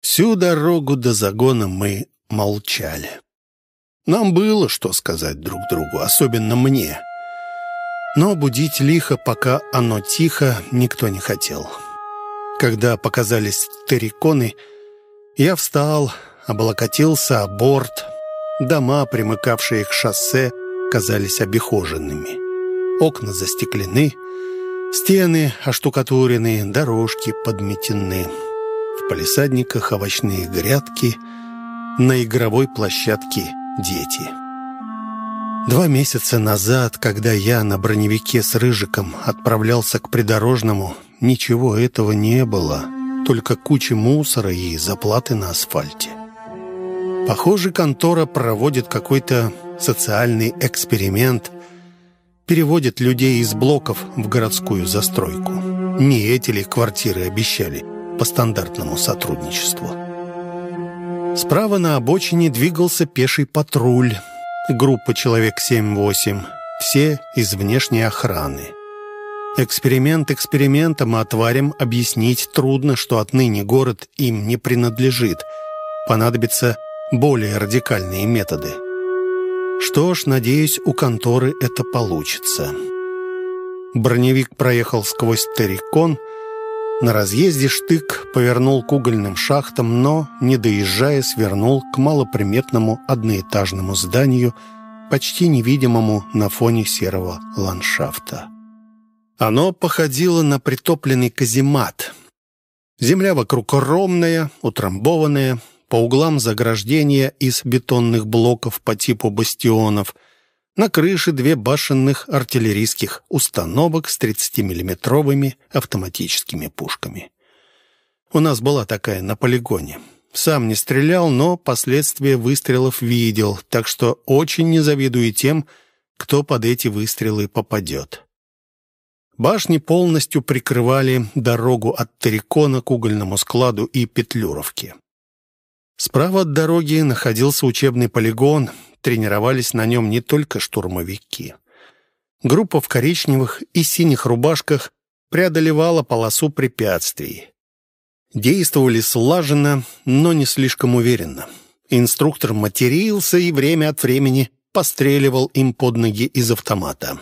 Всю дорогу до загона мы молчали. Нам было что сказать друг другу, особенно мне. Но будить лихо, пока оно тихо, никто не хотел. Когда показались терриконы, я встал, облокотился о борт. Дома, примыкавшие к шоссе, казались обихоженными. Окна застеклены, стены оштукатурены, дорожки подметены. В палисадниках овощные грядки, на игровой площадке дети. 2 месяца назад, когда я на броневике с Рыжиком отправлялся к придорожному, ничего этого не было, только куча мусора и заплаты на асфальте. Похоже, контора проводит какой-то социальный эксперимент, переводит людей из блоков в городскую застройку. Не эти ли квартиры обещали по стандартному сотрудничеству? Справа на обочине двигался пеший патруль. Группа человек 7-8, все из внешней охраны. Эксперимент экспериментом, а тварям объяснить трудно, что отныне город им не принадлежит. Понадобятся более радикальные методы. Что ж, надеюсь, у конторы это получится. Броневик проехал сквозь террикон. На разъезде штык повернул к угольным шахтам, но, не доезжая, свернул к малоприметному одноэтажному зданию, почти невидимому на фоне серого ландшафта. Оно походило на притопленный каземат. Земля вокруг ровная, утрамбованная, по углам заграждения из бетонных блоков по типу бастионов. На крыше 2 башенных артиллерийских установок с 30-миллиметровыми автоматическими пушками. У нас была такая на полигоне. Сам не стрелял, но последствия выстрелов видел, так что очень не завидую тем, кто под эти выстрелы попадет. Башни полностью прикрывали дорогу от террикона к угольному складу и Петлюровке. Справа от дороги находился учебный полигон. Тренировались на нем не только штурмовики. Группа в коричневых и синих рубашках преодолевала полосу препятствий. Действовали слаженно, но не слишком уверенно. Инструктор матерился и время от времени постреливал им под ноги из автомата.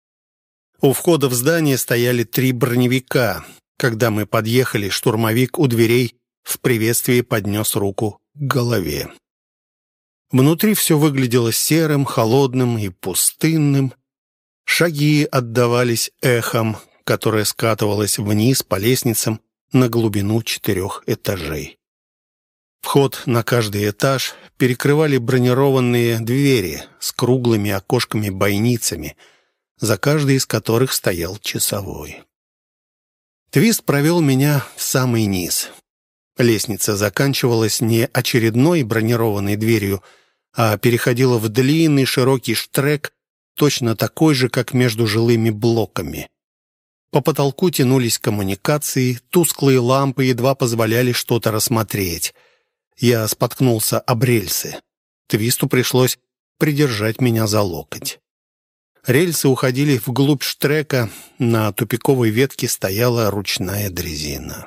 У входа в здание стояли 3 броневика. Когда мы подъехали, штурмовик у дверей в приветствии поднес руку к голове. Внутри все выглядело серым, холодным и пустынным. Шаги отдавались эхом, которое скатывалось вниз по лестницам на глубину 4 этажей. Вход на каждый этаж перекрывали бронированные двери с круглыми окошками-бойницами, за каждой из которых стоял часовой. Твист провел меня в самый низ. Лестница заканчивалась не очередной бронированной дверью, а переходила в длинный широкий штрек, точно такой же, как между жилыми блоками. По потолку тянулись коммуникации, тусклые лампы едва позволяли что-то рассмотреть. Я споткнулся об рельсы. Твисту пришлось придержать меня за локоть. Рельсы уходили вглубь штрека, на тупиковой ветке стояла ручная дрезина.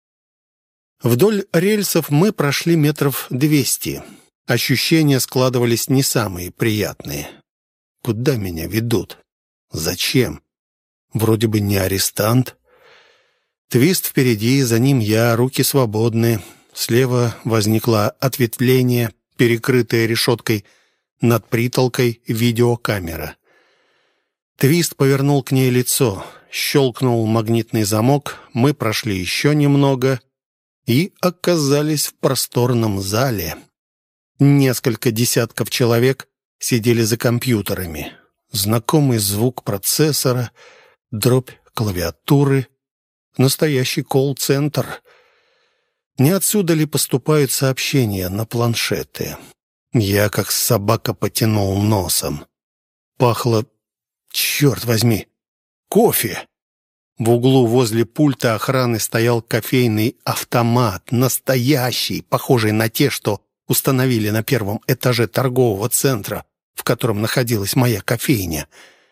Вдоль рельсов мы прошли 200 метров. Ощущения складывались не самые приятные. Куда меня ведут? Зачем? Вроде бы не арестант. Твист впереди, за ним я, руки свободны. Слева возникло ответвление, перекрытое решеткой, над притолкой видеокамера. Твист повернул к ней лицо, щелкнул магнитный замок, мы прошли еще немного и оказались в просторном зале. Несколько десятков человек сидели за компьютерами. Знакомый звук процессора, дробь клавиатуры, настоящий колл-центр. Не отсюда ли поступают сообщения на планшеты? Я, как собака, потянул носом. Пахло, черт возьми, кофе. В углу возле пульта охраны стоял кофейный автомат, настоящий, похожий на те, что установили на 1 этаже торгового центра, в котором находилась моя кофейня.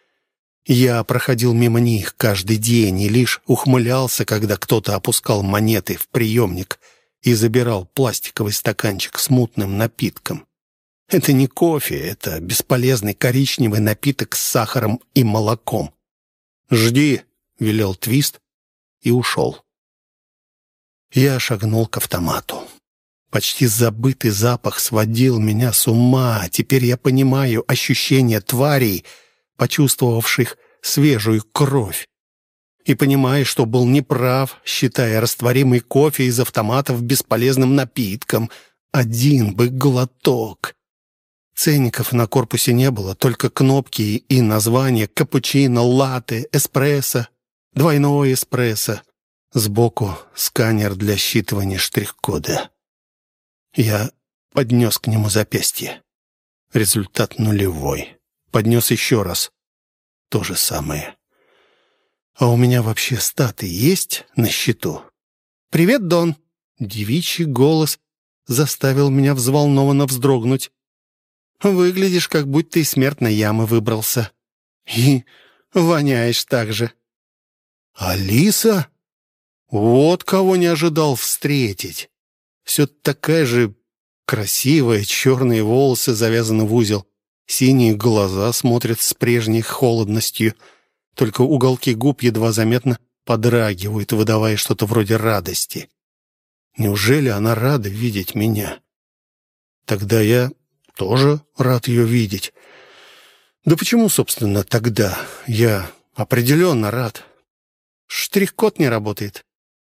Я проходил мимо них каждый день и лишь ухмылялся, когда кто-то опускал монеты в приемник и забирал пластиковый стаканчик с мутным напитком. Это не кофе, это бесполезный коричневый напиток с сахаром и молоком. «Жди», — велел Твист и ушел. Я шагнул к автомату. Почти забытый запах сводил меня с ума. Теперь я понимаю ощущение тварей, почувствовавших свежую кровь. И понимаю, что был неправ, считая растворимый кофе из автоматов бесполезным напитком. Один бы глоток. Ценников на корпусе не было, только кнопки и названия: капучино, латте, эспрессо, двойной эспрессо. Сбоку сканер для считывания штрих-кода. Я поднес к нему запястье. Результат нулевой. Поднес еще раз. То же самое. А у меня вообще статы есть на счету? «Привет, Дон!» Девичий голос заставил меня взволнованно вздрогнуть. «Выглядишь, как будто из смертной ямы выбрался. И воняешь так же». «Алиса? Вот кого не ожидал встретить. Все такая же красивая, черные волосы завязаны в узел, синие глаза смотрят с прежней холодностью, только уголки губ едва заметно подрагивают, выдавая что-то вроде радости. Неужели она рада видеть меня? Тогда я тоже рад ее видеть. Да почему, собственно, тогда? Я определенно рад. Штрих-код не работает.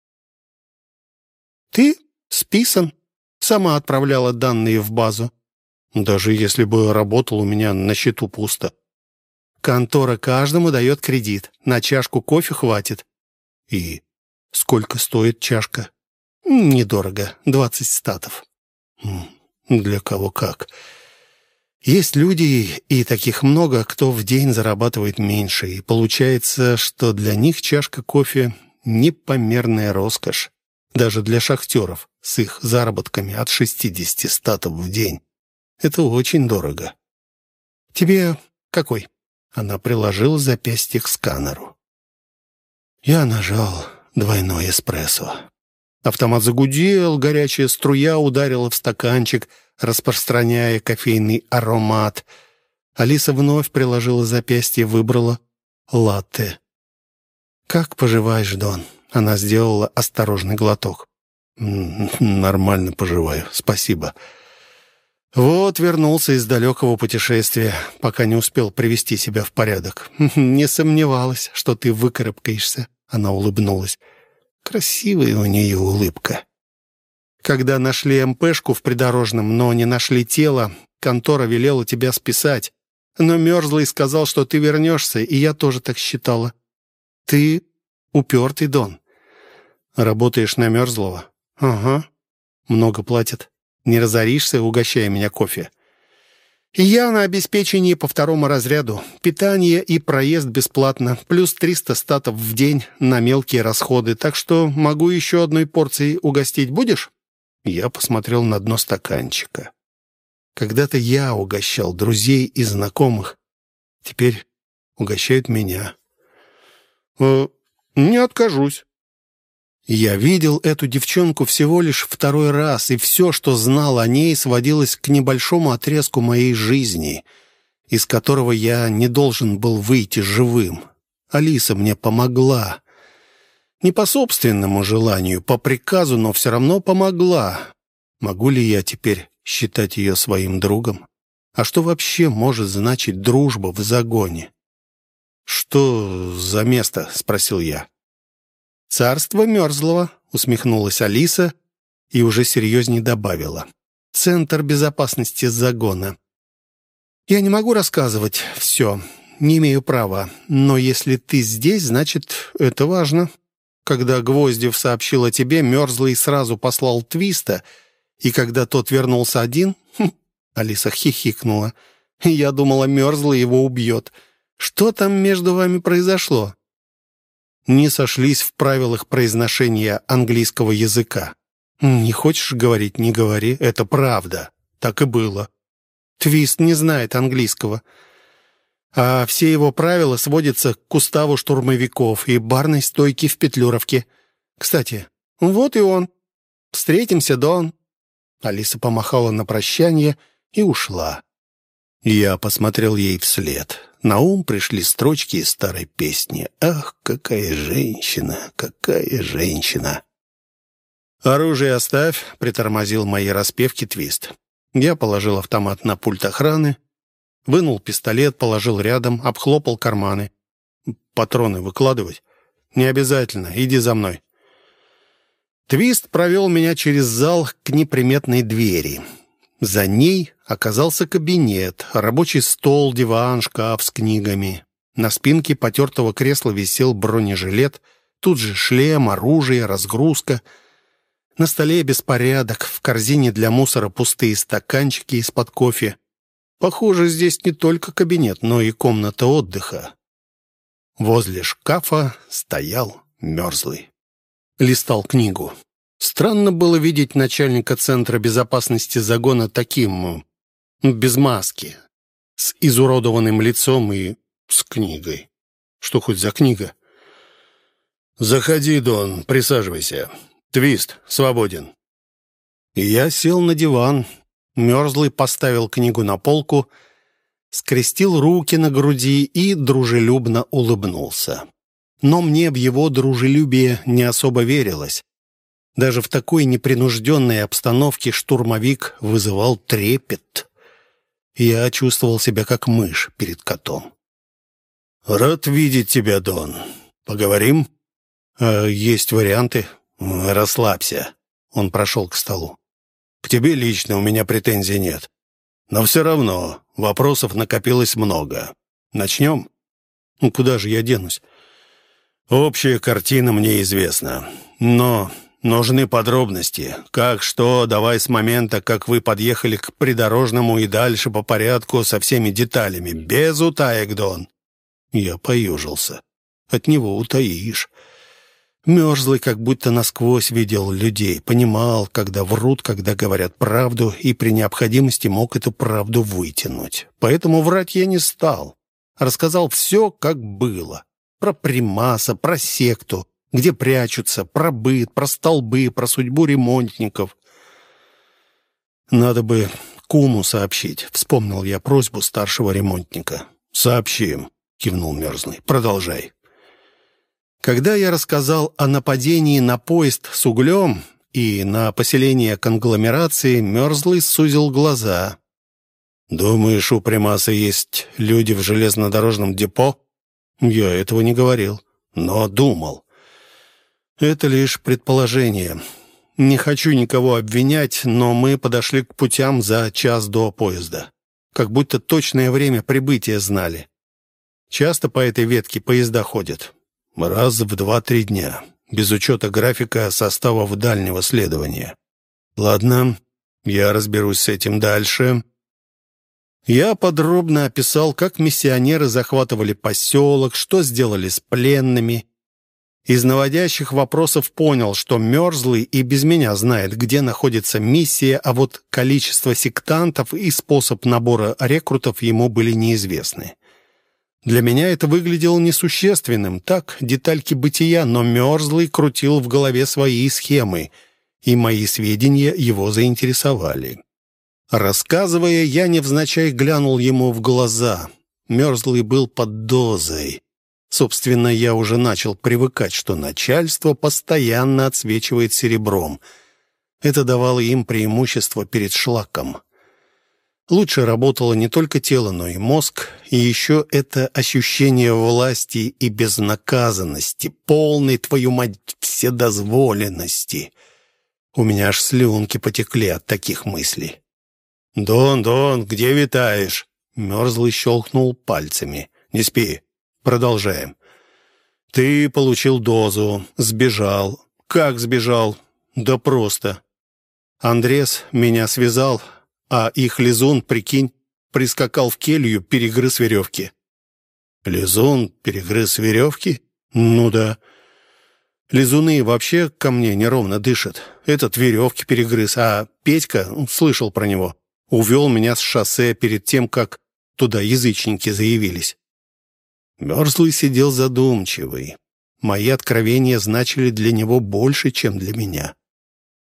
Ты списан. Сама отправляла данные в базу. Даже если бы работал, у меня на счету пусто. Контора каждому дает кредит. На чашку кофе хватит. И сколько стоит чашка? Недорого. 20 статов. Для кого как. Есть люди, и таких много, кто в день зарабатывает меньше. И получается, что для них чашка кофе — непомерная роскошь. Даже для шахтеров с их заработками от 60 статов в день. Это очень дорого. Тебе какой? Она приложила запястье к сканеру. Я нажал двойной эспрессо. Автомат загудел, горячая струя ударила в стаканчик, распространяя кофейный аромат. Алиса вновь приложила запястье, выбрала латте. «Как поживаешь, Дон?» Она сделала осторожный глоток. «Нормально поживаю, спасибо. Вот вернулся из далекого путешествия, пока не успел привести себя в порядок. Не сомневалась, что ты выкарабкаешься». Она улыбнулась. Красивая у нее улыбка. «Когда нашли МПшку в придорожном, но не нашли тело, контора велела тебя списать. Но Мерзлый сказал, что ты вернешься, и я тоже так считала. Ты упертый, Дон. Работаешь на Мерзлого?» «Ага. Много платят. Не разоришься, угощая меня кофе?» «Я на обеспечении по 2-му разряду. Питание и проезд бесплатно, плюс 300 статов в день на мелкие расходы, так что могу еще одной порцией угостить. Будешь?» Я посмотрел на дно стаканчика. Когда-то я угощал друзей и знакомых. Теперь угощают меня. «Не откажусь». Я видел эту девчонку всего лишь 2-й раз, и все, что знал о ней, сводилось к небольшому отрезку моей жизни, из которого я не должен был выйти живым. Алиса мне помогла. Не по собственному желанию, по приказу, но все равно помогла. Могу ли я теперь считать ее своим другом? А что вообще может значить дружба в загоне? «Что за место?» — спросил я. «Царство Мерзлого», — усмехнулась Алиса и уже серьезнее добавила. «Центр безопасности загона. Я не могу рассказывать все, не имею права, но если ты здесь, значит, это важно. Когда Гвоздев сообщил о тебе, Мерзлый сразу послал Твиста, и когда тот вернулся один...» Алиса хихикнула. «Я думала, Мерзлый его убьет. Что там между вами произошло?» «Не сошлись в правилах произношения английского языка. Не хочешь говорить — не говори, это правда. Так и было. Твист не знает английского, а все его правила сводятся к уставу штурмовиков и барной стойке в Петлюровке. Кстати, вот и он». Встретимся, Дон». Алиса помахала на прощание и ушла. Я посмотрел ей вслед. На ум пришли строчки из старой песни. «Ах, какая женщина, какая женщина!» «Оружие оставь», — притормозил мои распевки Твист. Я положил автомат на пульт охраны, вынул пистолет, положил рядом, обхлопал карманы. «Патроны выкладывать?» «Не обязательно, иди за мной». Твист провел меня через зал к неприметной двери. За ней оказался кабинет, рабочий стол, диван, шкаф с книгами. На спинке потертого кресла висел бронежилет, тут же шлем, оружие, разгрузка. На столе беспорядок, в корзине для мусора пустые стаканчики из-под кофе. Похоже, здесь не только кабинет, но и комната отдыха. Возле шкафа стоял Мерзлый. Листал книгу. Странно было видеть начальника Центра безопасности загона таким, без маски, с изуродованным лицом и с книгой. Что хоть за книга? «Заходи, Дон, присаживайся. Твист, свободен». И я сел на диван. Мерзлый поставил книгу на полку, скрестил руки на груди и дружелюбно улыбнулся. Но мне в его дружелюбие не особо верилось. Даже в такой непринужденной обстановке штурмовик вызывал трепет. Я чувствовал себя как мышь перед котом. «Рад видеть тебя, Дон. Поговорим?» «Есть варианты». «Расслабься». Он прошел к столу. «К тебе лично у меня претензий нет. Но все равно вопросов накопилось много. Начнем?» «Куда же я денусь?» «Общая картина мне известна. Но нужны подробности. Как, что, давай с момента, как вы подъехали к придорожному и дальше по порядку со всеми деталями. Без утаек, Дон». Я поюжился. От него утаишь. Мерзлый как будто насквозь видел людей, понимал, когда врут, когда говорят правду, и при необходимости мог эту правду вытянуть. Поэтому врать я не стал. Рассказал все, как было. Про примаса, про секту, где прячутся, про быт, про столбы, про судьбу ремонтников. «Надо бы куму сообщить», — вспомнил я просьбу старшего ремонтника. «Сообщим», — кивнул Мерзлый. «Продолжай». Когда я рассказал о нападении на поезд с углем и на поселение конгломерации, Мерзлый сузил глаза. «Думаешь, у Примаса есть люди в железнодорожном депо?» «Я этого не говорил, но думал. Это лишь предположение. Не хочу никого обвинять, но мы подошли к путям за час до поезда. Как будто точное время прибытия знали. Часто по этой ветке поезда ходят. Раз в 2-3 дня, без учета графика составов дальнего следования. Ладно, я разберусь с этим дальше». Я подробно описал, как миссионеры захватывали поселок, что сделали с пленными. Из наводящих вопросов понял, что Мерзлый и без меня знает, где находится миссия, а вот количество сектантов и способ набора рекрутов ему были неизвестны. Для меня это выглядело несущественным, так, детальки бытия, но Мерзлый крутил в голове свои схемы, и мои сведения его заинтересовали. Рассказывая, я невзначай глянул ему в глаза. Мерзлый был под дозой. Собственно, я уже начал привыкать, что начальство постоянно отсвечивает серебром. Это давало им преимущество перед шлаком. Лучше работало не только тело, но и мозг, и еще это ощущение власти и безнаказанности, полной, твою мать, вседозволенности. У меня аж слюнки потекли от таких мыслей. «Дон, где витаешь?» Мерзлый щелкнул пальцами. «Не спи. Продолжаем. Ты получил дозу, сбежал. Как сбежал? Да просто. Андрес меня связал, а их лизун, прикинь, прискакал в келью, перегрыз веревки». «Лизун перегрыз веревки?» «Ну да. Лизуны вообще ко мне неровно дышат. Этот веревки перегрыз, а Петька, слышал про него, увел меня с шоссе перед тем, как туда язычники заявились». Мерзлый сидел задумчивый. Мои откровения значили для него больше, чем для меня.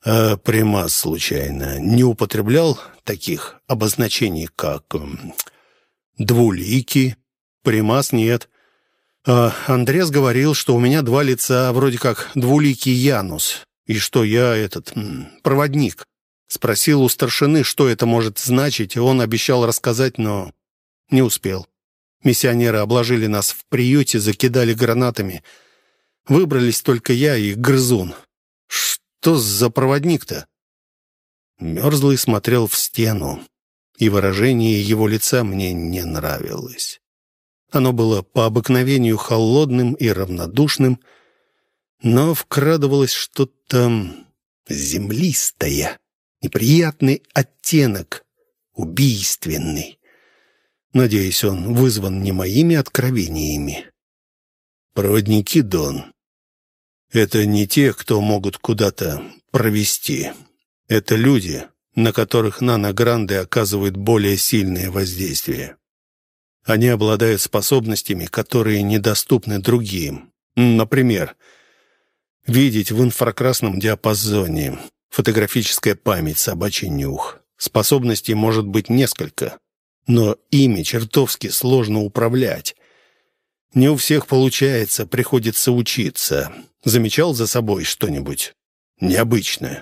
А Примас, случайно, не употреблял таких обозначений, как двуликий? Примас нет. Андрес говорил, что у меня два лица, вроде как двуликий Янус, и что я проводник. Спросил у старшины, что это может значить, и он обещал рассказать, но не успел. Миссионеры обложили нас в приюте, закидали гранатами. Выбрались только я и грызун. Что за проводник-то? Мерзлый смотрел в стену, и выражение его лица мне не нравилось. Оно было по обыкновению холодным и равнодушным, но вкрадывалось что-то землистое, неприятный оттенок, убийственный. Надеюсь, он вызван не моими откровениями. Проводники, Дон, это не те, кто могут куда-то провести. Это люди, на которых наногранды оказывают более сильное воздействие. Они обладают способностями, которые недоступны другим. Например, видеть в инфракрасном диапазоне, фотографическая память, собачий нюх. Способностей может быть несколько, но ими чертовски сложно управлять. Не у всех получается, приходится учиться. Замечал за собой что-нибудь необычное?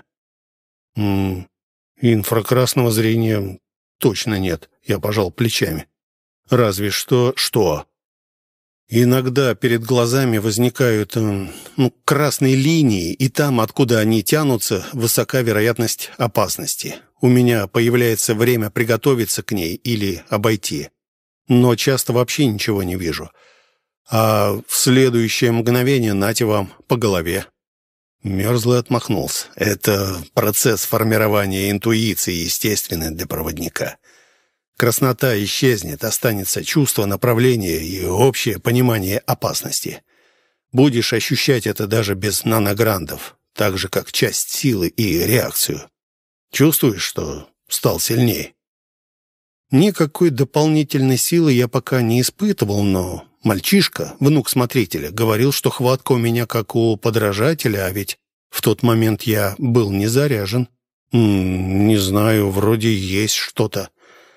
Инфракрасного зрения точно нет, я пожал плечами. Разве что... Что? Иногда перед глазами возникают красные линии, и там, откуда они тянутся, высока вероятность опасности. У меня появляется время приготовиться к ней или обойти. Но часто вообще ничего не вижу. А в следующее мгновение нате вам по голове. Мерзлый отмахнулся. Это процесс формирования интуиции, естественный для проводника. Краснота исчезнет, останется чувство направления и общее понимание опасности. Будешь ощущать это даже без нанограндов, так же, как часть силы и реакцию. Чувствуешь, что стал сильнее? Никакой дополнительной силы я пока не испытывал, но мальчишка, внук смотрителя, говорил, что хватка у меня как у подражателя, а ведь в тот момент я был не заряжен. Не знаю, вроде есть что-то.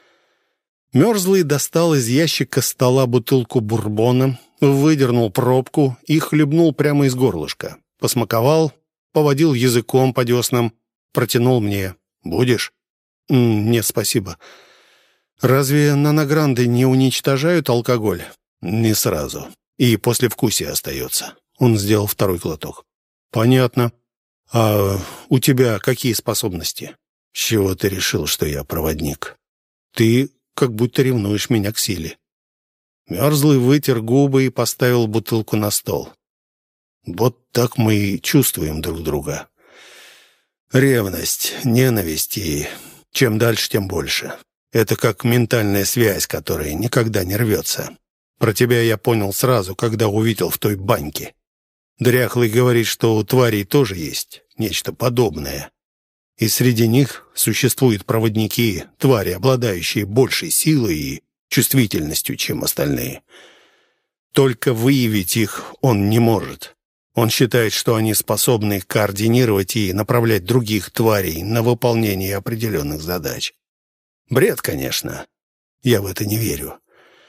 Мерзлый достал из ящика стола бутылку бурбона, выдернул пробку и хлебнул прямо из горлышка. Посмаковал, поводил языком по деснам, протянул мне. «Будешь?» «Нет, спасибо». «Разве наногранды не уничтожают алкоголь?» «Не сразу. И послевкусие остается». Он сделал второй глоток. «Понятно. А у тебя какие способности?» «С чего ты решил, что я проводник?» «Ты как будто ревнуешь меня к силе». Мерзлый вытер губы и поставил бутылку на стол. «Вот так мы и чувствуем друг друга. Ревность, ненависть и чем дальше, тем больше. Это как ментальная связь, которая никогда не рвется. Про тебя я понял сразу, когда увидел в той баньке. Дряхлый говорит, что у тварей тоже есть нечто подобное. И среди них существуют проводники, твари, обладающие большей силой и чувствительностью, чем остальные. Только выявить их он не может. Он считает, что они способны координировать и направлять других тварей на выполнение определенных задач. Бред, конечно. Я в это не верю.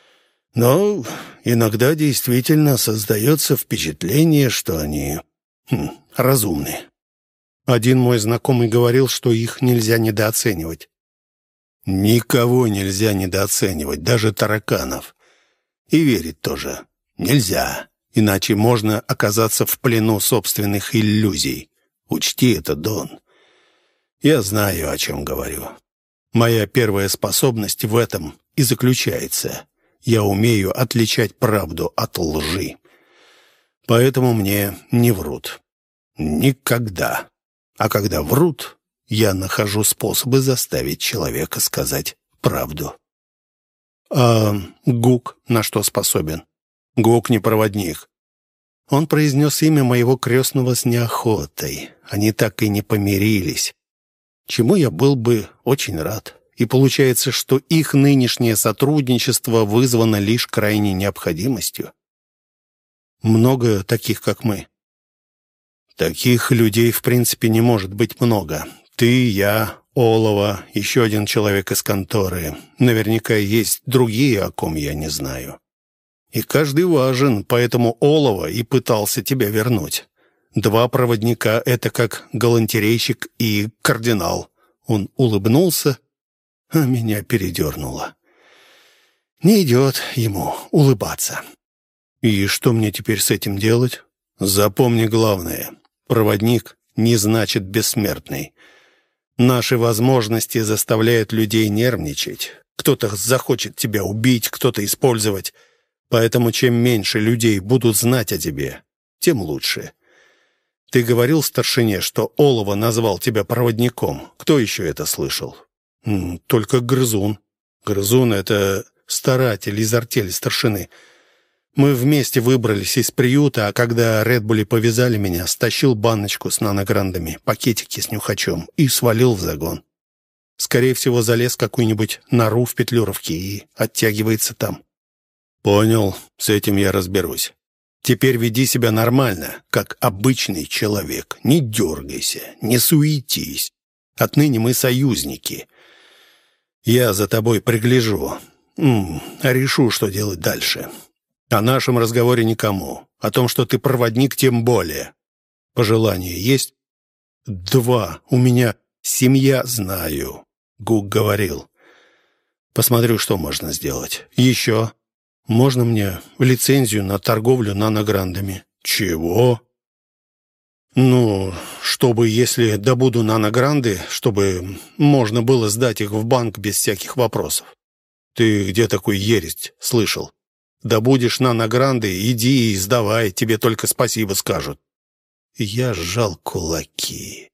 Но иногда действительно создается впечатление, что они разумны. Один мой знакомый говорил, что их нельзя недооценивать. Никого нельзя недооценивать, даже тараканов. И верить тоже нельзя, иначе можно оказаться в плену собственных иллюзий. Учти это, Дон. Я знаю, о чем говорю. Моя первая способность в этом и заключается. Я умею отличать правду от лжи. Поэтому мне не врут. Никогда. А когда врут, я нахожу способы заставить человека сказать правду. А Гук на что способен? Гук не проводник. Он произнес имя моего крестного с неохотой. Они так и не помирились. Чему я был бы очень рад. И получается, что их нынешнее сотрудничество вызвано лишь крайней необходимостью. Много таких, как мы. Таких людей, в принципе, не может быть много. Ты, я, Олова, еще один человек из конторы. Наверняка есть другие, о ком я не знаю. И каждый важен, поэтому Олова и пытался тебя вернуть. 2 проводника — это как галантерейщик и кардинал». Он улыбнулся, а меня передернуло. Не идет ему улыбаться. «И что мне теперь с этим делать?» «Запомни главное. Проводник не значит бессмертный. Наши возможности заставляют людей нервничать. Кто-то захочет тебя убить, кто-то использовать. Поэтому чем меньше людей будут знать о тебе, тем лучше. Ты говорил старшине, что Олова назвал тебя проводником. Кто еще это слышал?» «Только Грызун». «Грызун — это старатель из артели старшины. Мы вместе выбрались из приюта, а когда Редбули повязали меня, стащил баночку с нанограндами, пакетики с нюхачом и свалил в загон. Скорее всего, залез в какую-нибудь нору в Петлюровке и оттягивается там». «Понял, с этим я разберусь. Теперь веди себя нормально, как обычный человек. Не дергайся, не суетись. Отныне мы союзники. Я за тобой пригляжу. Решу, что делать дальше. О нашем разговоре никому. О том, что ты проводник, тем более. Пожелания есть?» 2. У меня семья, знаю. Гук говорил. Посмотрю, что можно сделать. Еще. Можно мне лицензию на торговлю нанограндами? Чего? Ну, чтобы, если добуду наногранды, чтобы можно было сдать их в банк без всяких вопросов. Ты где такой ересь слышал? Добудешь наногранды, иди и сдавай, тебе только спасибо скажут. Я сжал кулаки.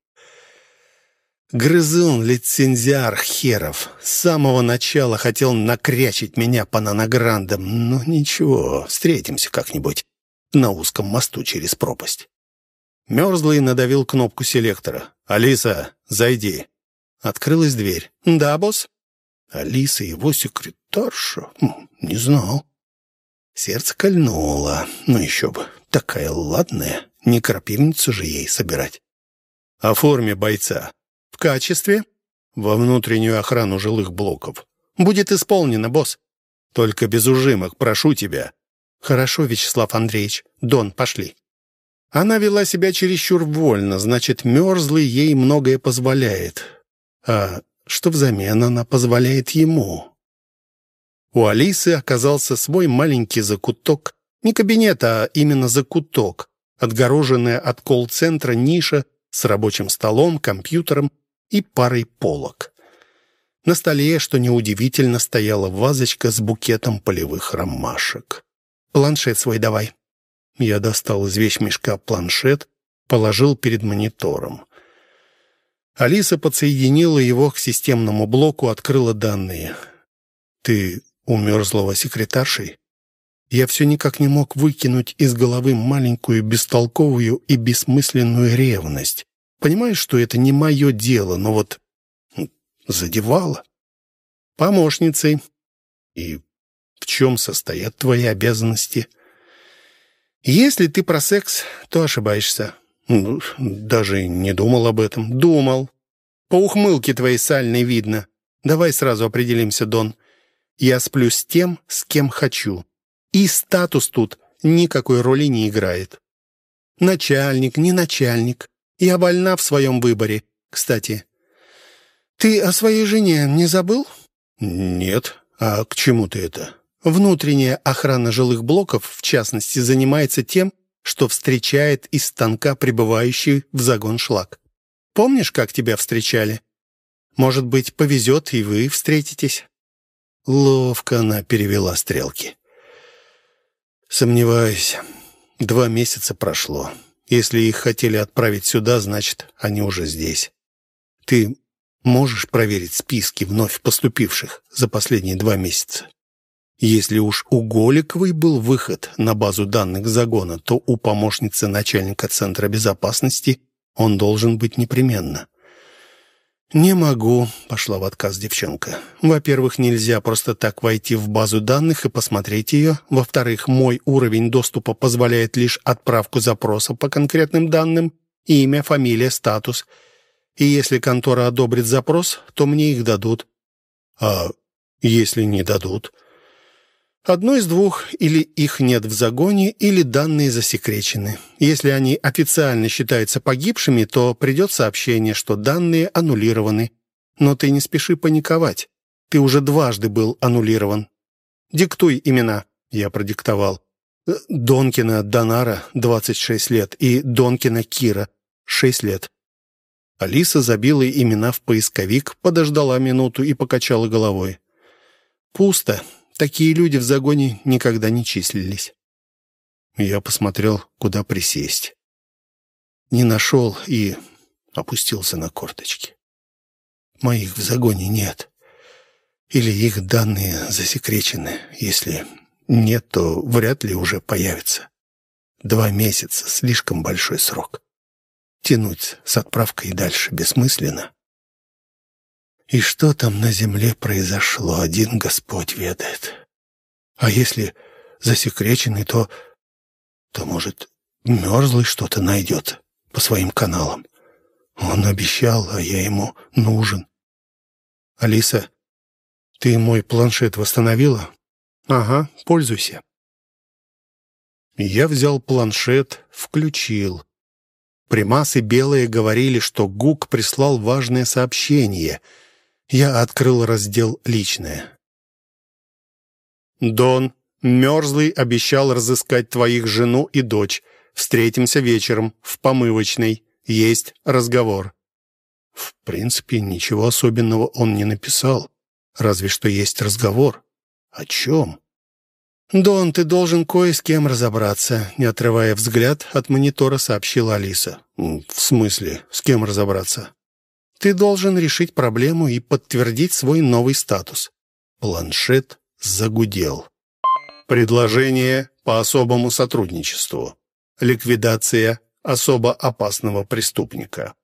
Грызун, лицензиар херов, с самого начала хотел накрячить меня по нанограндам. Но ничего, встретимся как-нибудь на узком мосту через пропасть. Мерзлый надавил кнопку селектора. «Алиса, зайди». Открылась дверь. «Да, босс?» Алиса, его секретарша? Не знал. Сердце кольнуло. Ну еще бы, такая ладная, не крапивницу же ей собирать. «Оформи бойца». «В качестве?» «Во внутреннюю охрану жилых блоков». «Будет исполнено, босс». «Только без ужимок, прошу тебя». «Хорошо, Вячеслав Андреевич. Дон, пошли». Она вела себя чересчур вольно, значит, Мерзлый ей многое позволяет. А что взамен она позволяет ему? У Алисы оказался свой маленький закуток. Не кабинет, а именно закуток. Отгороженная от колл-центра ниша с рабочим столом, компьютером и парой полок. На столе, что неудивительно, стояла вазочка с букетом полевых ромашек. «Планшет свой давай». Я достал из вещмешка планшет, положил перед монитором. Алиса подсоединила его к системному блоку, открыла данные. «Ты у Мерзлого секретаршей?» Я все никак не мог выкинуть из головы маленькую, бестолковую и бессмысленную ревность. Понимаешь, что это не мое дело, но вот задевало. «Помощницей». «И в чем состоят твои обязанности?» «Если ты про секс, то ошибаешься». «Даже не думал об этом». «Думал. По ухмылке твоей сальной видно. Давай сразу определимся, Дон. Я сплю с тем, с кем хочу. И статус тут никакой роли не играет. Начальник, не начальник. Я вольна в своем выборе. Кстати, ты о своей жене не забыл?» «Нет. А к чему ты это?» «Внутренняя охрана жилых блоков, в частности, занимается тем, что встречает из станка прибывающий в загон шлак. Помнишь, как тебя встречали? Может быть, повезет, и вы встретитесь?» Ловко она перевела стрелки. «Сомневаюсь. 2 месяца прошло. Если их хотели отправить сюда, значит, они уже здесь. Ты можешь проверить списки вновь поступивших за последние 2 месяца? Если уж у Голиковой был выход на базу данных загона, то у помощницы начальника Центра безопасности он должен быть непременно». «Не могу», — пошла в отказ девчонка. «Во-первых, нельзя просто так войти в базу данных и посмотреть ее. Во-вторых, мой уровень доступа позволяет лишь отправку запроса по конкретным данным. Имя, фамилия, статус. И если контора одобрит запрос, то мне их дадут. А если не дадут? Одно из двух: или их нет в загоне, или данные засекречены. Если они официально считаются погибшими, то придет сообщение, что данные аннулированы. Но ты не спеши паниковать. Ты уже дважды был аннулирован. Диктуй имена. Я продиктовал. Донкина Донара, 26 лет, и Донкина Кира, 6 лет. Алиса забила имена в поисковик, подождала минуту и покачала головой. Пусто. Такие люди в загоне никогда не числились. Я посмотрел, куда присесть. Не нашел и опустился на корточки. Моих в загоне нет. Или их данные засекречены. Если нет, то вряд ли уже появятся. 2 месяца — слишком большой срок. Тянуть с отправкой дальше бессмысленно. И что там на земле произошло, один Господь ведает. А если засекреченный, то, может, Мерзлый что-то найдет по своим каналам. Он обещал, а я ему нужен. Алиса, ты мой планшет восстановила? Ага, пользуйся. Я взял планшет, включил. Примасы белые говорили, что ГУК прислал важное сообщение. Я открыл раздел «Личное». «Дон, Мерзлый обещал разыскать твоих жену и дочь. Встретимся вечером в помывочной. Есть разговор». В принципе, ничего особенного он не написал. Разве что есть разговор. О чем? «Дон, ты должен кое с кем разобраться», — не отрывая взгляд от монитора, сообщила Алиса. «В смысле, с кем разобраться?» «Ты должен решить проблему и подтвердить свой новый статус». Планшет загудел. «Предложение по особому сотрудничеству. Ликвидация особо опасного преступника».